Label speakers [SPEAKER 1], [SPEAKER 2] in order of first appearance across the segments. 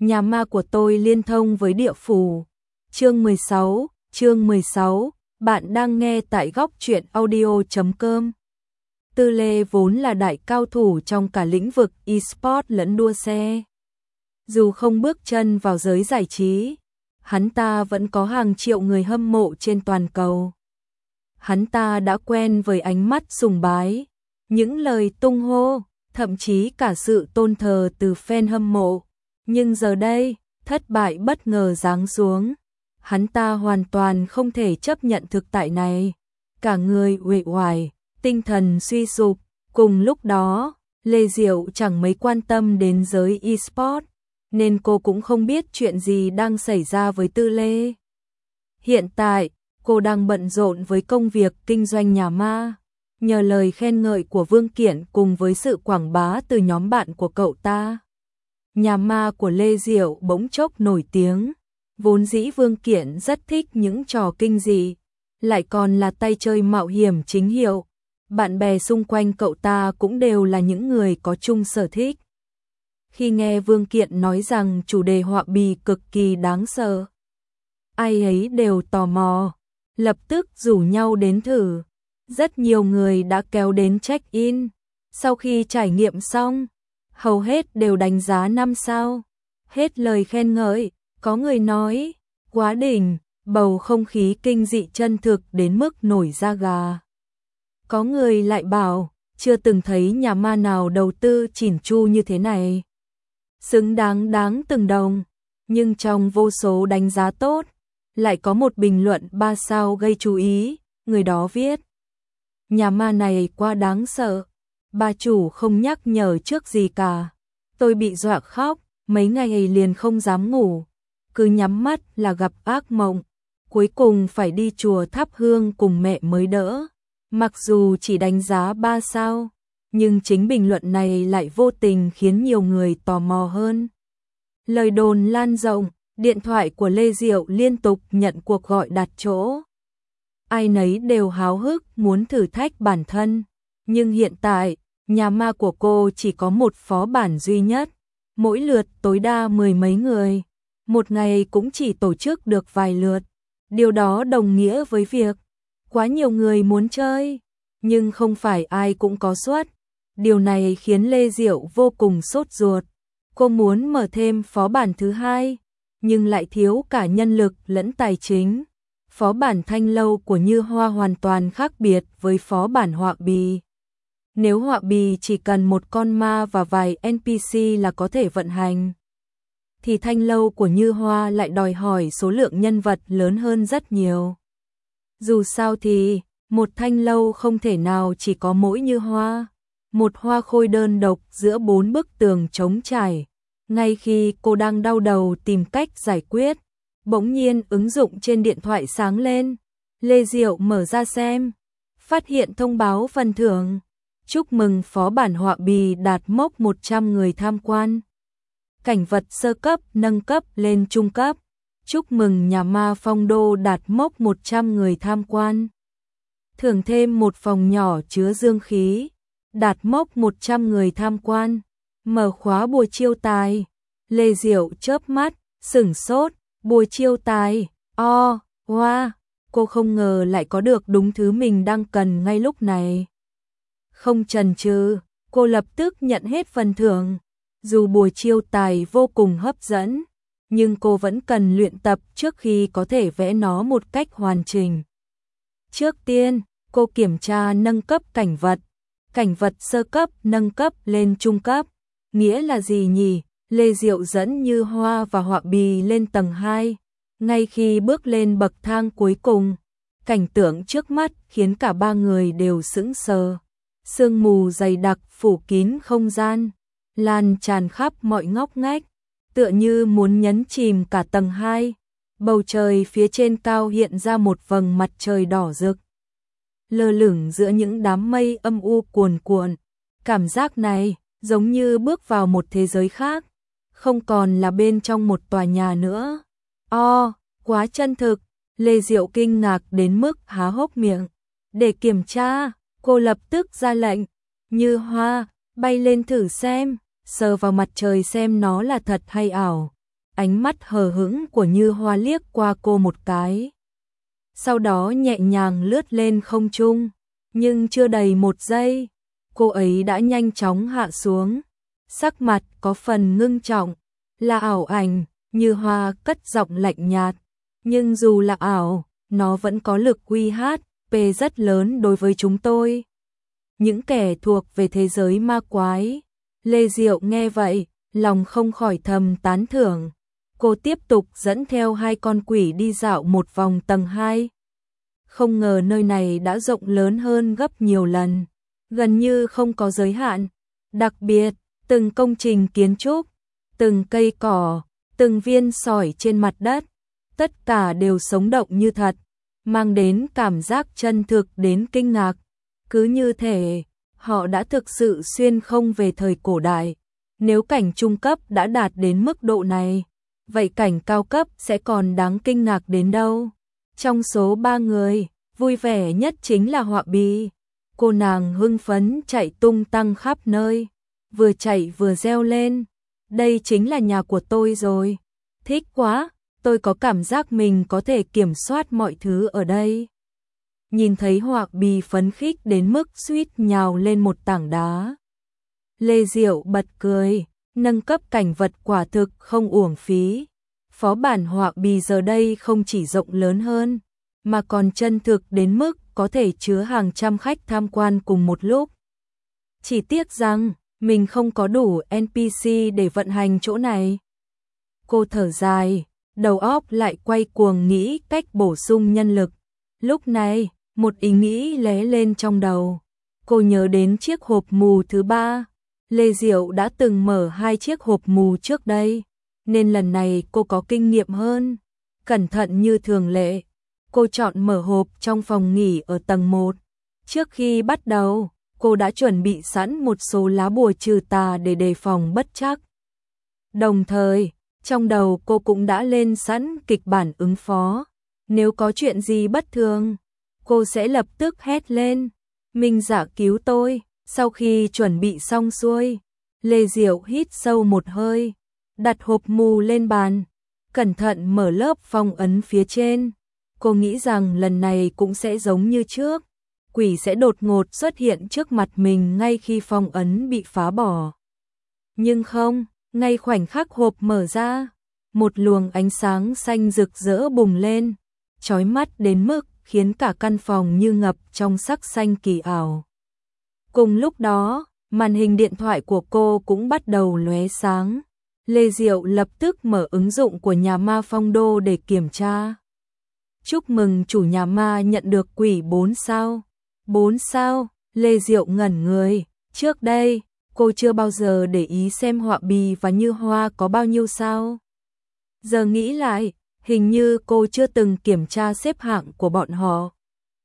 [SPEAKER 1] Nhà ma của tôi liên thông với địa phủ. Chương 16, bạn đang nghe tại góc truyện audio.com. Tư Lê vốn là đại cao thủ trong cả lĩnh vực e-sport lẫn đua xe. Dù không bước chân vào giới giải trí, hắn ta vẫn có hàng triệu người hâm mộ trên toàn cầu. Hắn ta đã quen với ánh mắt sùng bái, những lời tung hô, thậm chí cả sự tôn thờ từ fan hâm mộ. Nhưng giờ đây, thất bại bất ngờ giáng xuống. Hắn ta hoàn toàn không thể chấp nhận thực tại này. Cả người uể oải, tinh thần suy sụp. Cùng lúc đó, Lê Diệu chẳng mấy quan tâm đến giới e-sport, nên cô cũng không biết chuyện gì đang xảy ra với Tư Lê. Hiện tại, cô đang bận rộn với công việc kinh doanh nhà ma. Nhờ lời khen ngợi của Vương Kiển cùng với sự quảng bá từ nhóm bạn của cậu ta, nhà ma của Lê Diệu bỗng chốc nổi tiếng. Vốn dĩ Vương Kiển rất thích những trò kinh dị, lại còn là tay chơi mạo hiểm chính hiệu. Bạn bè xung quanh cậu ta cũng đều là những người có chung sở thích. Khi nghe Vương Kiển nói rằng chủ đề họa bì cực kỳ đáng sợ, ai ấy đều tò mò, lập tức rủ nhau đến thử. Rất nhiều người đã kéo đến check-in. Sau khi trải nghiệm xong, hầu hết đều đánh giá 5 sao. Hết lời khen ngợi, có người nói, quá đỉnh, bầu không khí kinh dị chân thực đến mức nổi da gà. Có người lại bảo, chưa từng thấy nhà ma nào đầu tư chỉn chu như thế này. Xứng đáng từng đồng. Nhưng trong vô số đánh giá tốt, lại có một bình luận 3 sao gây chú ý. Người đó viết, nhà ma này quá đáng sợ. Bà chủ không nhắc nhở trước gì cả. Tôi bị dọa khóc, mấy ngày liền không dám ngủ. Cứ nhắm mắt là gặp ác mộng. Cuối cùng phải đi chùa thắp hương cùng mẹ mới đỡ. Mặc dù chỉ đánh giá 3 sao, nhưng chính bình luận này lại vô tình khiến nhiều người tò mò hơn. Lời đồn lan rộng, điện thoại của Lê Diệu liên tục nhận cuộc gọi đặt chỗ. Ai nấy đều háo hức muốn thử thách bản thân. Nhưng hiện tại, nhà ma của cô chỉ có một phó bản duy nhất. Mỗi lượt tối đa 10 mấy người. Một ngày cũng chỉ tổ chức được vài lượt. Điều đó đồng nghĩa với việc quá nhiều người muốn chơi, nhưng không phải ai cũng có suất. Điều này khiến Lê Diệu vô cùng sốt ruột. Cô muốn mở thêm phó bản thứ hai, nhưng lại thiếu cả nhân lực lẫn tài chính. Phó bản Thanh Lâu của Như Hoa hoàn toàn khác biệt với phó bản họa bì. Nếu họa bì chỉ cần một con ma và vài NPC là có thể vận hành, thì Thanh Lâu của Như Hoa lại đòi hỏi số lượng nhân vật lớn hơn rất nhiều. Dù sao thì, một Thanh Lâu không thể nào chỉ có mỗi Như Hoa. Một hoa khôi đơn độc giữa 4 bức tường trống trải. Ngay khi cô đang đau đầu tìm cách giải quyết, bỗng nhiên ứng dụng trên điện thoại sáng lên. Lê Diệu mở ra xem, phát hiện thông báo phần thưởng. Chúc mừng phó bản họa bì đạt mốc 100 người tham quan. Cảnh vật sơ cấp nâng cấp lên trung cấp. Chúc mừng nhà ma Phong Đô đạt mốc 100 người tham quan. Thưởng thêm một phòng nhỏ chứa dương khí. Đạt mốc 100 người tham quan. Mở khóa bùa chiêu tài. Lê Diệu chớp mắt, sửng sốt. Bùa chiêu tài, wow, cô không ngờ lại có được đúng thứ mình đang cần ngay lúc này. Không chần chừ, cô lập tức nhận hết phần thưởng. Dù bùa chiêu tài vô cùng hấp dẫn, nhưng cô vẫn cần luyện tập trước khi có thể vẽ nó một cách hoàn chỉnh. Trước tiên, cô kiểm tra nâng cấp cảnh vật. Cảnh vật sơ cấp nâng cấp lên trung cấp. Nghĩa là gì nhỉ? Lê Diệu dẫn Như Hoa và họa bì lên tầng 2. Ngay khi bước lên bậc thang cuối cùng, cảnh tượng trước mắt khiến cả ba người đều sững sờ. Sương mù dày đặc phủ kín không gian, lan tràn khắp mọi ngóc ngách, tựa như muốn nhấn chìm cả tầng 2. Bầu trời phía trên cao hiện ra một vầng mặt trời đỏ rực, lơ lửng giữa những đám mây âm u cuồn cuộn. Cảm giác này giống như bước vào một thế giới khác, không còn là bên trong một tòa nhà nữa. Quá chân thực. Lê Diệu kinh ngạc đến mức há hốc miệng. Để kiểm tra, cô lập tức ra lệnh, Như Hoa, bay lên thử xem, sờ vào mặt trời xem nó là thật hay ảo. ánh mắt hờ hững của Như Hoa liếc qua cô một cái. Sau đó nhẹ nhàng lướt lên không trung, nhưng chưa đầy 1 giây, cô ấy đã nhanh chóng hạ xuống. Sắc mặt có phần ngưng trọng, là ảo ảnh, Như Hoa cất giọng lạnh nhạt, nhưng dù là ảo, nó vẫn có lực uy hiếp rất lớn đối với chúng tôi. Những kẻ thuộc về thế giới ma quái. Lê Diệu nghe vậy, lòng không khỏi thầm tán thưởng. Cô tiếp tục dẫn theo 2 con quỷ đi dạo một vòng tầng 2. Không ngờ nơi này đã rộng lớn hơn gấp nhiều lần, gần như không có giới hạn. Đặc biệt, từng công trình kiến trúc, từng cây cỏ, từng viên sỏi trên mặt đất, tất cả đều sống động như thật, mang đến cảm giác chân thực đến kinh ngạc. Cứ như thể họ đã thực sự xuyên không về thời cổ đại. Nếu cảnh trung cấp đã đạt đến mức độ này, vậy cảnh cao cấp sẽ còn đáng kinh ngạc đến đâu. Trong số 3 người, vui vẻ nhất chính là Họa Bì. Cô nàng hưng phấn chạy tung tăng khắp nơi, vừa chạy vừa reo lên. Đây chính là nhà của tôi rồi. Thích quá, tôi có cảm giác mình có thể kiểm soát mọi thứ ở đây. Nhìn thấy Họa Bì phấn khích đến mức suýt nhào lên một tảng đá. Lê Diệu bật cười, nâng cấp cảnh vật quả thực không uổng phí. Phó bản Họa Bì giờ đây không chỉ rộng lớn hơn, mà còn chân thực đến mức có thể chứa hàng trăm khách tham quan cùng một lúc. Chỉ tiếc rằng, mình không có đủ NPC để vận hành chỗ này. Cô thở dài, đầu óc lại quay cuồng nghĩ cách bổ sung nhân lực. Lúc này, một ý nghĩ lóe lên trong đầu. Cô nhớ đến chiếc hộp mù thứ 3. Lê Diệu đã từng mở 2 chiếc hộp mù trước đây, nên lần này cô có kinh nghiệm hơn. Cẩn thận như thường lệ, cô chọn mở hộp trong phòng nghỉ ở tầng 1. Trước khi bắt đầu, cô đã chuẩn bị sẵn một số lá bùa trừ tà để đề phòng bất trắc. Đồng thời, trong đầu cô cũng đã lên sẵn kịch bản ứng phó. Nếu có chuyện gì bất thường, cô sẽ lập tức hét lên, Minh Dạ cứu tôi. Sau khi chuẩn bị xong xuôi, Lê Diệu hít sâu một hơi, đặt hộp mù lên bàn, cẩn thận mở lớp phong ấn phía trên. Cô nghĩ rằng lần này cũng sẽ giống như trước, quỷ sẽ đột ngột xuất hiện trước mặt mình ngay khi phong ấn bị phá bỏ. Nhưng không, ngay khoảnh khắc hộp mở ra, một luồng ánh sáng xanh rực rỡ bùng lên, chói mắt đến mức khiến cả căn phòng như ngập trong sắc xanh kỳ ảo. Cùng lúc đó, màn hình điện thoại của cô cũng bắt đầu lóe sáng. Lê Diệu lập tức mở ứng dụng của nhà ma Phong Đô để kiểm tra. Chúc mừng chủ nhà ma nhận được quỷ 4 sao. 4 sao, Lê Diệu ngẩn người. Trước đây, cô chưa bao giờ để ý xem Họa Bì và Như Hoa có bao nhiêu sao. Giờ nghĩ lại, hình như cô chưa từng kiểm tra xếp hạng của bọn họ.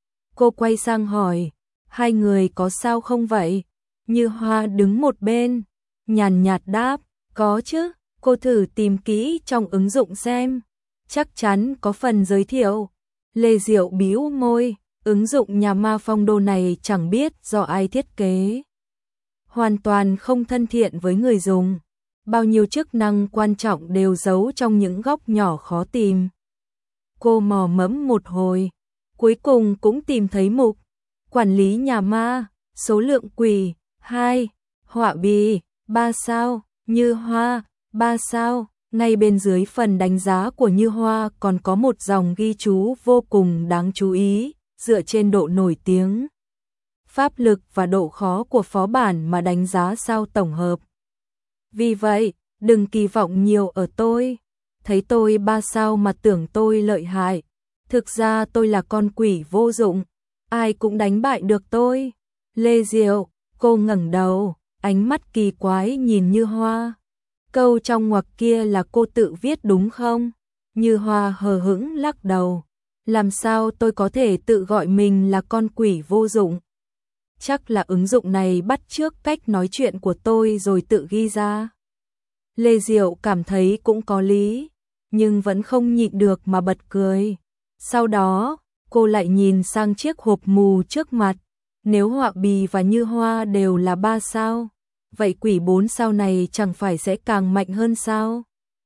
[SPEAKER 1] Cô quay sang hỏi, 2 người có sao không vậy? Như Hoa đứng một bên, nhàn nhạt đáp, có chứ, cô thử tìm kỹ trong ứng dụng xem, chắc chắn có phần giới thiệu. Lê Diệu bĩu môi, ứng dụng nhà ma Phong Đô này chẳng biết do ai thiết kế. Hoàn toàn không thân thiện với người dùng, bao nhiêu chức năng quan trọng đều giấu trong những góc nhỏ khó tìm. Cô mò mẫm một hồi, cuối cùng cũng tìm thấy mục quản lý nhà ma, số lượng quỷ 2, Họa Bì 3 sao, Như Hoa 3 sao. Ngay bên dưới phần đánh giá của Như Hoa còn có một dòng ghi chú vô cùng đáng chú ý, dựa trên độ nổi tiếng, pháp lực và độ khó của phó bản mà đánh giá sao tổng hợp. Vì vậy, đừng kỳ vọng nhiều ở tôi. Thấy tôi 3 sao mà tưởng tôi lợi hại. Thực ra tôi là con quỷ vô dụng, ai cũng đánh bại được tôi. Lê Diệu, cô ngẩng đầu, ánh mắt kỳ quái nhìn Như Hoa. Câu trong ngoặc kia là cô tự viết đúng không? Như Hoa hờ hững lắc đầu. Làm sao tôi có thể tự gọi mình là con quỷ vô dụng? Chắc là ứng dụng này bắt chước cách nói chuyện của tôi rồi tự ghi ra. Lê Diệu cảm thấy cũng có lý, nhưng vẫn không nhịn được mà bật cười. Sau đó, cô lại nhìn sang chiếc hộp mù trước mặt. Nếu Họa Bì và Như Hoa đều là 3 sao, vậy quỷ 4 sao này chẳng phải sẽ càng mạnh hơn sao?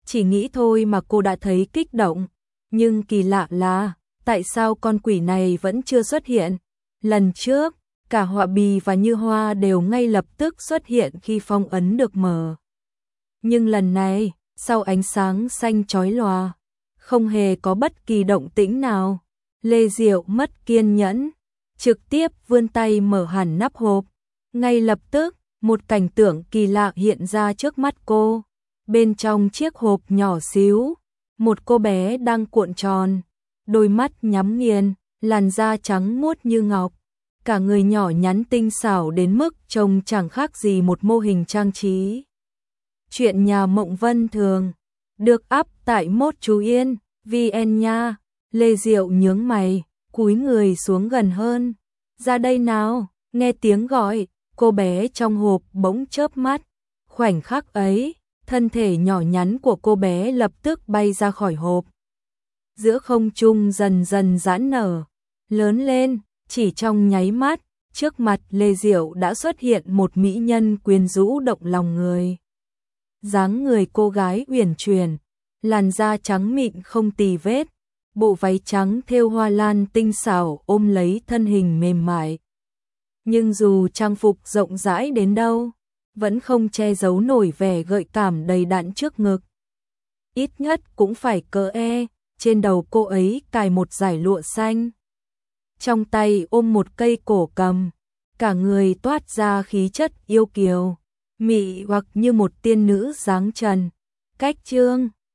[SPEAKER 1] Chỉ nghĩ thôi mà cô đã thấy kích động. Nhưng kỳ lạ là, tại sao con quỷ này vẫn chưa xuất hiện? Lần trước, cả Họa Bì và Như Hoa đều ngay lập tức xuất hiện khi phong ấn được mở. Nhưng lần này, sau ánh sáng xanh chói lòa, không hề có bất kỳ động tĩnh nào. Lê Diệu mất kiên nhẫn, trực tiếp vươn tay mở hẳn nắp hộp. Ngay lập tức, một cảnh tượng kỳ lạ hiện ra trước mắt cô. Bên trong chiếc hộp nhỏ xíu, một cô bé đang cuộn tròn, đôi mắt nhắm nghiền, làn da trắng muốt như ngọc. Cả người nhỏ nhắn tinh xảo đến mức trông chẳng khác gì một mô hình trang trí. Chuyện nhà Mộng Vân Thường, được up tại Mốt Chú Yên, VN nha. Lê Diệu nhướng mày, cúi người xuống gần hơn. Ra đây nào, nghe tiếng gọi, cô bé trong hộp bỗng chớp mắt. Khoảnh khắc ấy, thân thể nhỏ nhắn của cô bé lập tức bay ra khỏi hộp. Giữa không trung dần dần giãn nở, lớn lên, chỉ trong nháy mắt, trước mặt Lê Diệu đã xuất hiện một mỹ nhân quyến rũ động lòng người. Dáng người cô gái uyển chuyển, làn da trắng mịn không tì vết, bộ váy trắng thêu hoa lan tinh xảo ôm lấy thân hình mềm mại. Nhưng dù trang phục rộng rãi đến đâu, vẫn không che giấu nổi vẻ gợi cảm đầy đặn trước ngực. Ít nhất cũng phải cỡ trên đầu cô ấy cài một dải lụa xanh. Trong tay ôm một cây cổ cầm, cả người toát ra khí chất yêu kiều, mị hoặc như một tiên nữ dáng trần. Cách chương